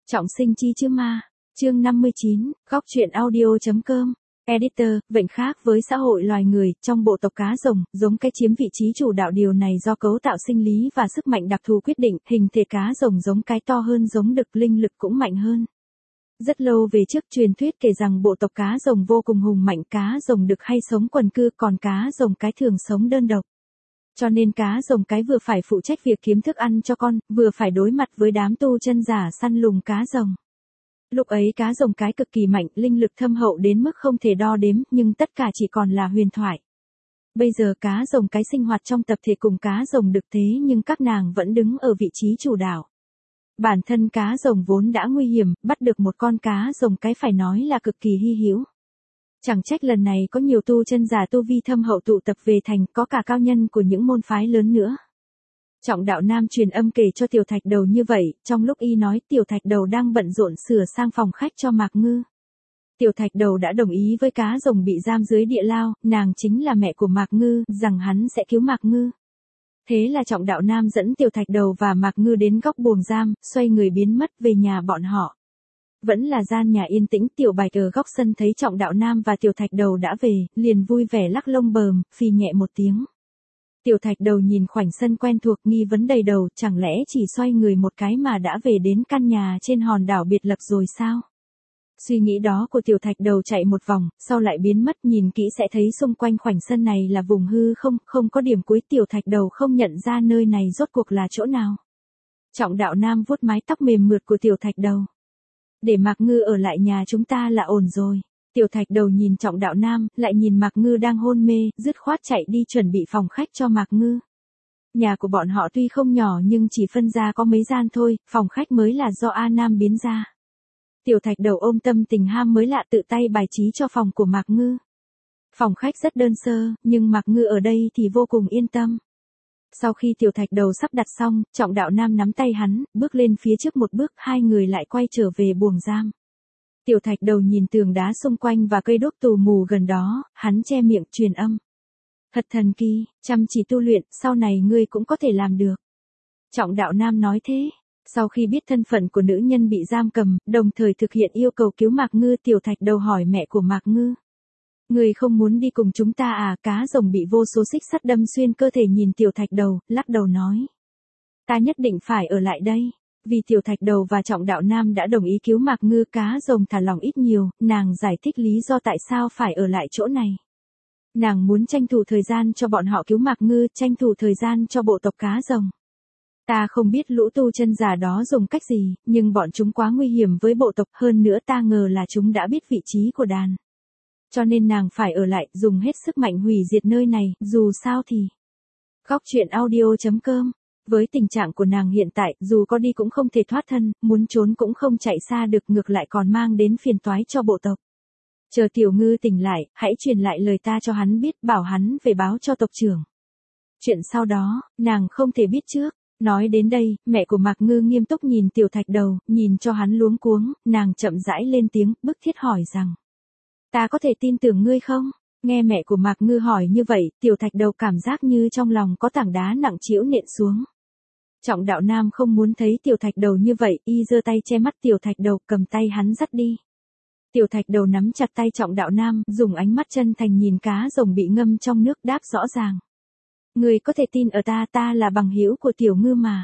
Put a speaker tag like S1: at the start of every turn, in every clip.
S1: Trọng sinh chi chứ ma. Chương 59, góc truyện audio.com. Editor, bệnh khác với xã hội loài người, trong bộ tộc cá rồng, giống cái chiếm vị trí chủ đạo, điều này do cấu tạo sinh lý và sức mạnh đặc thù quyết định, hình thể cá rồng giống cái to hơn giống đực, linh lực cũng mạnh hơn. Rất lâu về trước, truyền thuyết kể rằng bộ tộc cá rồng vô cùng hùng mạnh, cá rồng đực hay sống quần cư, còn cá rồng cái thường sống đơn độc. Cho nên cá rồng cái vừa phải phụ trách việc kiếm thức ăn cho con, vừa phải đối mặt với đám tu chân giả săn lùng cá rồng. Lúc ấy cá rồng cái cực kỳ mạnh, linh lực thâm hậu đến mức không thể đo đếm, nhưng tất cả chỉ còn là huyền thoại. Bây giờ cá rồng cái sinh hoạt trong tập thể cùng cá rồng đực, thế nhưng các nàng vẫn đứng ở vị trí chủ đạo. Bản thân cá rồng vốn đã nguy hiểm, bắt được một con cá rồng cái phải nói là cực kỳ hy hữu. Chẳng trách lần này có nhiều tu chân giả tu vi thâm hậu tụ tập về thành, có cả cao nhân của những môn phái lớn nữa. Trọng Đạo Nam truyền âm kể cho Tiểu Thạch Đầu như vậy, trong lúc y nói, Tiểu Thạch Đầu đang bận rộn sửa sang phòng khách cho Mạc Ngư. Tiểu Thạch Đầu đã đồng ý với cá rồng bị giam dưới địa lao, nàng chính là mẹ của Mạc Ngư, rằng hắn sẽ cứu Mạc Ngư. Thế là Trọng Đạo Nam dẫn Tiểu Thạch Đầu và Mạc Ngư đến góc buồng giam, xoay người biến mất về nhà bọn họ. Vẫn là gian nhà yên tĩnh, Tiểu Bạch ở góc sân thấy Trọng Đạo Nam và Tiểu Thạch Đầu đã về, liền vui vẻ lắc lông bờm, phì nhẹ một tiếng. Tiểu Thạch Đầu nhìn khoảnh sân quen thuộc, nghi vấn đầy đầu, chẳng lẽ chỉ xoay người một cái mà đã về đến căn nhà trên hòn đảo biệt lập rồi sao? Suy nghĩ đó của Tiểu Thạch Đầu chạy một vòng, sau lại biến mất, nhìn kỹ sẽ thấy xung quanh khoảnh sân này là vùng hư không, không có điểm cuối. Tiểu Thạch Đầu không nhận ra nơi này rốt cuộc là chỗ nào. Trọng Đạo Nam vuốt mái tóc mềm mượt của Tiểu Thạch Đầu. Để Mạc Ngư ở lại nhà chúng ta là ổn rồi. Tiểu Thạch Đầu nhìn Trọng Đạo Nam, lại nhìn Mạc Ngư đang hôn mê, dứt khoát chạy đi chuẩn bị phòng khách cho Mạc Ngư. Nhà của bọn họ tuy không nhỏ nhưng chỉ phân ra có mấy gian thôi, phòng khách mới là do A Nam biến ra. Tiểu Thạch Đầu ôm tâm tình ham mới lạ, tự tay bài trí cho phòng của Mạc Ngư. Phòng khách rất đơn sơ, nhưng Mạc Ngư ở đây thì vô cùng yên tâm. Sau khi Tiểu Thạch Đầu sắp đặt xong, Trọng Đạo Nam nắm tay hắn, bước lên phía trước một bước, hai người lại quay trở về buồng giam. Tiểu Thạch Đầu nhìn tường đá xung quanh và cây đuốc tù mù gần đó, hắn che miệng truyền âm. Thật thần kỳ, chăm chỉ tu luyện, sau này ngươi cũng có thể làm được. Trọng Đạo Nam nói thế. Sau khi biết thân phận của nữ nhân bị giam cầm, đồng thời thực hiện yêu cầu cứu Mạc Ngư, Tiểu Thạch Đầu hỏi mẹ của Mạc Ngư. Ngươi không muốn đi cùng chúng ta à? Cá rồng bị vô số xích sắt đâm xuyên cơ thể, nhìn Tiểu Thạch Đầu, lắc đầu nói. Ta nhất định phải ở lại đây. Vì Tiểu Thạch Đầu và Trọng Đạo Nam đã đồng ý cứu Mạc Ngư, cá rồng thả lòng ít nhiều, nàng giải thích lý do tại sao phải ở lại chỗ này. Nàng muốn tranh thủ thời gian cho bọn họ cứu Mạc Ngư, tranh thủ thời gian cho bộ tộc cá rồng. Ta không biết lũ tu chân giả đó dùng cách gì, nhưng bọn chúng quá nguy hiểm với bộ tộc, hơn nữa ta ngờ là chúng đã biết vị trí của đàn. Cho nên nàng phải ở lại, dùng hết sức mạnh hủy diệt nơi này, dù sao thì. Góc truyện audio.com. Với tình trạng của nàng hiện tại, dù có đi cũng không thể thoát thân, muốn trốn cũng không chạy xa được, ngược lại còn mang đến phiền toái cho bộ tộc. Chờ Tiểu Ngư tỉnh lại, hãy truyền lại lời ta cho hắn biết, bảo hắn về báo cho tộc trưởng. Chuyện sau đó, nàng không thể biết trước. Nói đến đây, mẹ của Mạc Ngư nghiêm túc nhìn Tiểu Thạch Đầu, nhìn cho hắn luống cuống, nàng chậm rãi lên tiếng, bức thiết hỏi rằng. Ta có thể tin tưởng ngươi không? Nghe mẹ của Mạc Ngư hỏi như vậy, Tiểu Thạch Đầu cảm giác như trong lòng có tảng đá nặng trĩu nện xuống. Trọng Đạo Nam không muốn thấy Tiểu Thạch Đầu như vậy, y giơ tay che mắt Tiểu Thạch Đầu, cầm tay hắn dắt đi. Tiểu Thạch Đầu nắm chặt tay Trọng Đạo Nam, dùng ánh mắt chân thành nhìn cá rồng bị ngâm trong nước, đáp rõ ràng. Người có thể tin ở ta, ta là bằng hữu của Tiểu Ngư mà.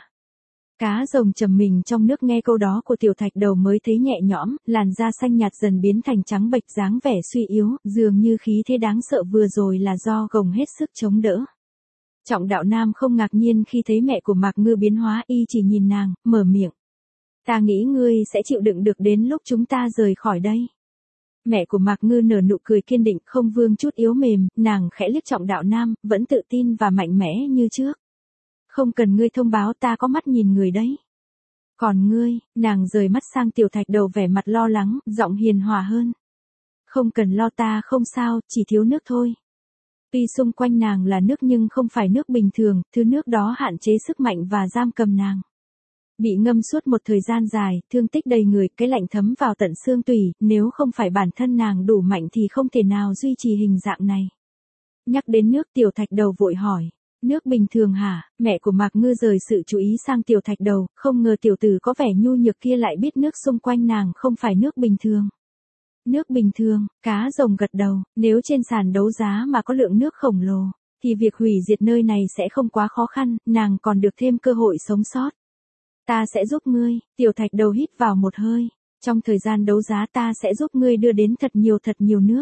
S1: Cá rồng trầm mình trong nước, nghe câu đó của Tiểu Thạch Đầu mới thấy nhẹ nhõm, làn da xanh nhạt dần biến thành trắng bệch, dáng vẻ suy yếu, dường như khí thế đáng sợ vừa rồi là do gồng hết sức chống đỡ. Trọng Đạo Nam không ngạc nhiên khi thấy mẹ của Mạc Ngư biến hóa, y chỉ nhìn nàng, mở miệng. Ta nghĩ ngươi sẽ chịu đựng được đến lúc chúng ta rời khỏi đây. Mẹ của Mạc Ngư nở nụ cười kiên định, không vương chút yếu mềm, nàng khẽ liếc Trọng Đạo Nam, vẫn tự tin và mạnh mẽ như trước. Không cần ngươi thông báo, ta có mắt nhìn người đấy. Còn ngươi, nàng rời mắt sang Tiểu Thạch Đầu, vẻ mặt lo lắng, giọng hiền hòa hơn. Không cần lo, ta không sao, chỉ thiếu nước thôi. Tuy xung quanh nàng là nước nhưng không phải nước bình thường, thứ nước đó hạn chế sức mạnh và giam cầm nàng. Bị ngâm suốt một thời gian dài, thương tích đầy người, cái lạnh thấm vào tận xương tủy, nếu không phải bản thân nàng đủ mạnh thì không thể nào duy trì hình dạng này. Nhắc đến nước, Tiểu Thạch Đầu vội hỏi. Nước bình thường hả? Mẹ của Mạc Ngư rời sự chú ý sang Tiểu Thạch Đầu, không ngờ tiểu tử có vẻ nhu nhược kia lại biết nước xung quanh nàng không phải nước bình thường. Nước bình thường, cá rồng gật đầu, nếu trên sàn đấu giá mà có lượng nước khổng lồ, thì việc hủy diệt nơi này sẽ không quá khó khăn, nàng còn được thêm cơ hội sống sót. Ta sẽ giúp ngươi, Tiểu Thạch Đầu hít vào một hơi. Trong thời gian đấu giá ta sẽ giúp ngươi đưa đến thật nhiều nước.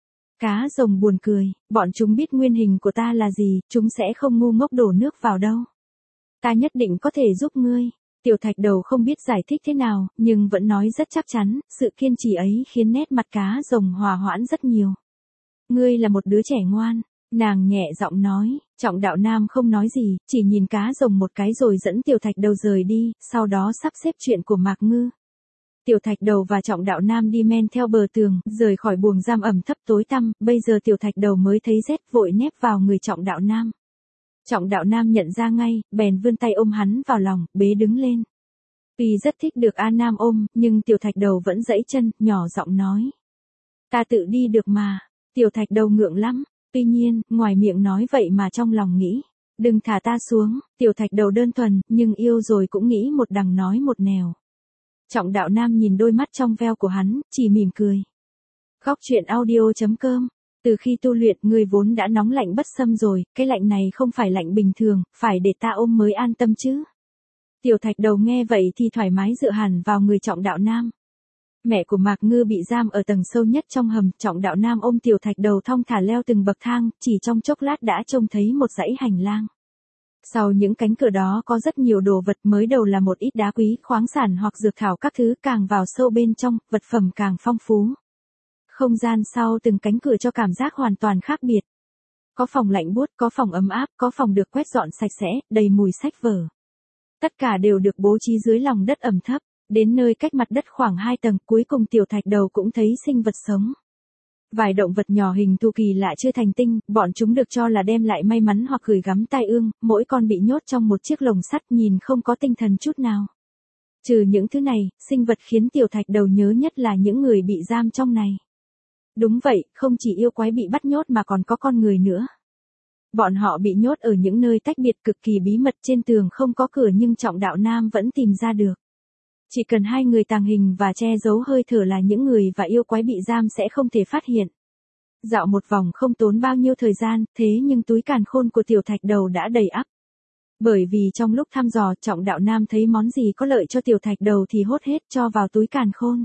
S1: Cá rồng buồn cười, bọn chúng biết nguyên hình của ta là gì, chúng sẽ không ngu ngốc đổ nước vào đâu. Ta nhất định có thể giúp ngươi. Tiểu Thạch Đầu không biết giải thích thế nào, nhưng vẫn nói rất chắc chắn, sự kiên trì ấy khiến nét mặt cá rồng hòa hoãn rất nhiều. Ngươi là một đứa trẻ ngoan, nàng nhẹ giọng nói. Trọng Đạo Nam không nói gì, chỉ nhìn cá rồng một cái rồi dẫn Tiểu Thạch Đầu rời đi, sau đó sắp xếp chuyện của Mạc Ngư. Tiểu Thạch Đầu và Trọng Đạo Nam đi men theo bờ tường, rời khỏi buồng giam ẩm thấp tối tăm, bây giờ Tiểu Thạch Đầu mới thấy rét vội nép vào người Trọng Đạo Nam. Trọng Đạo Nam nhận ra ngay, bèn vươn tay ôm hắn vào lòng, bế đứng lên. Tuy rất thích được A Nam ôm, nhưng Tiểu Thạch Đầu vẫn giãy chân, nhỏ giọng nói. Ta tự đi được mà. Tiểu Thạch Đầu ngượng lắm, tuy nhiên, ngoài miệng nói vậy mà trong lòng nghĩ. Đừng thả ta xuống, Tiểu Thạch Đầu đơn thuần, nhưng yêu rồi cũng nghĩ một đằng nói một nẻo. Trọng Đạo Nam nhìn đôi mắt trong veo của hắn, chỉ mỉm cười. Góc truyện audio.com. Từ khi tu luyện, người vốn đã nóng lạnh bất xâm rồi, cái lạnh này không phải lạnh bình thường, phải để ta ôm mới an tâm chứ. Tiểu Thạch Đầu nghe vậy thì thoải mái dựa hẳn vào người Trọng Đạo Nam. Mẹ của Mạc Ngư bị giam ở tầng sâu nhất trong hầm, Trọng Đạo Nam ôm Tiểu Thạch Đầu thong thả leo từng bậc thang, chỉ trong chốc lát đã trông thấy một dãy hành lang. Sau những cánh cửa đó có rất nhiều đồ vật, mới đầu là một ít đá quý, khoáng sản hoặc dược thảo các thứ, càng vào sâu bên trong, vật phẩm càng phong phú. Không gian sau từng cánh cửa cho cảm giác hoàn toàn khác biệt. Có phòng lạnh buốt, có phòng ấm áp, có phòng được quét dọn sạch sẽ, đầy mùi sách vở. Tất cả đều được bố trí dưới lòng đất ẩm thấp, đến nơi cách mặt đất khoảng 2 tầng, cuối cùng Tiểu Thạch Đầu cũng thấy sinh vật sống. Vài động vật nhỏ hình thù kỳ lạ chưa thành tinh, bọn chúng được cho là đem lại may mắn hoặc gửi gắm tai ương, mỗi con bị nhốt trong một chiếc lồng sắt nhìn không có tinh thần chút nào. Trừ những thứ này, sinh vật khiến Tiểu Thạch Đầu nhớ nhất là những người bị giam trong này. Đúng vậy, không chỉ yêu quái bị bắt nhốt mà còn có con người nữa. Bọn họ bị nhốt ở những nơi tách biệt cực kỳ bí mật, trên tường không có cửa nhưng Trọng Đạo Nam vẫn tìm ra được. Chỉ cần hai người tàng hình và che giấu hơi thở là những người và yêu quái bị giam sẽ không thể phát hiện. Dạo một vòng không tốn bao nhiêu thời gian, thế nhưng túi càn khôn của Tiểu Thạch Đầu đã đầy ắp. Bởi vì trong lúc thăm dò, Trọng Đạo Nam thấy món gì có lợi cho Tiểu Thạch Đầu thì hốt hết cho vào túi càn khôn.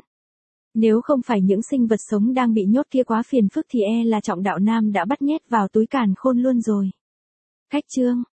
S1: Nếu không phải những sinh vật sống đang bị nhốt kia quá phiền phức thì là Trọng Đạo Nam đã bắt nhét vào túi càn khôn luôn rồi. Khách chương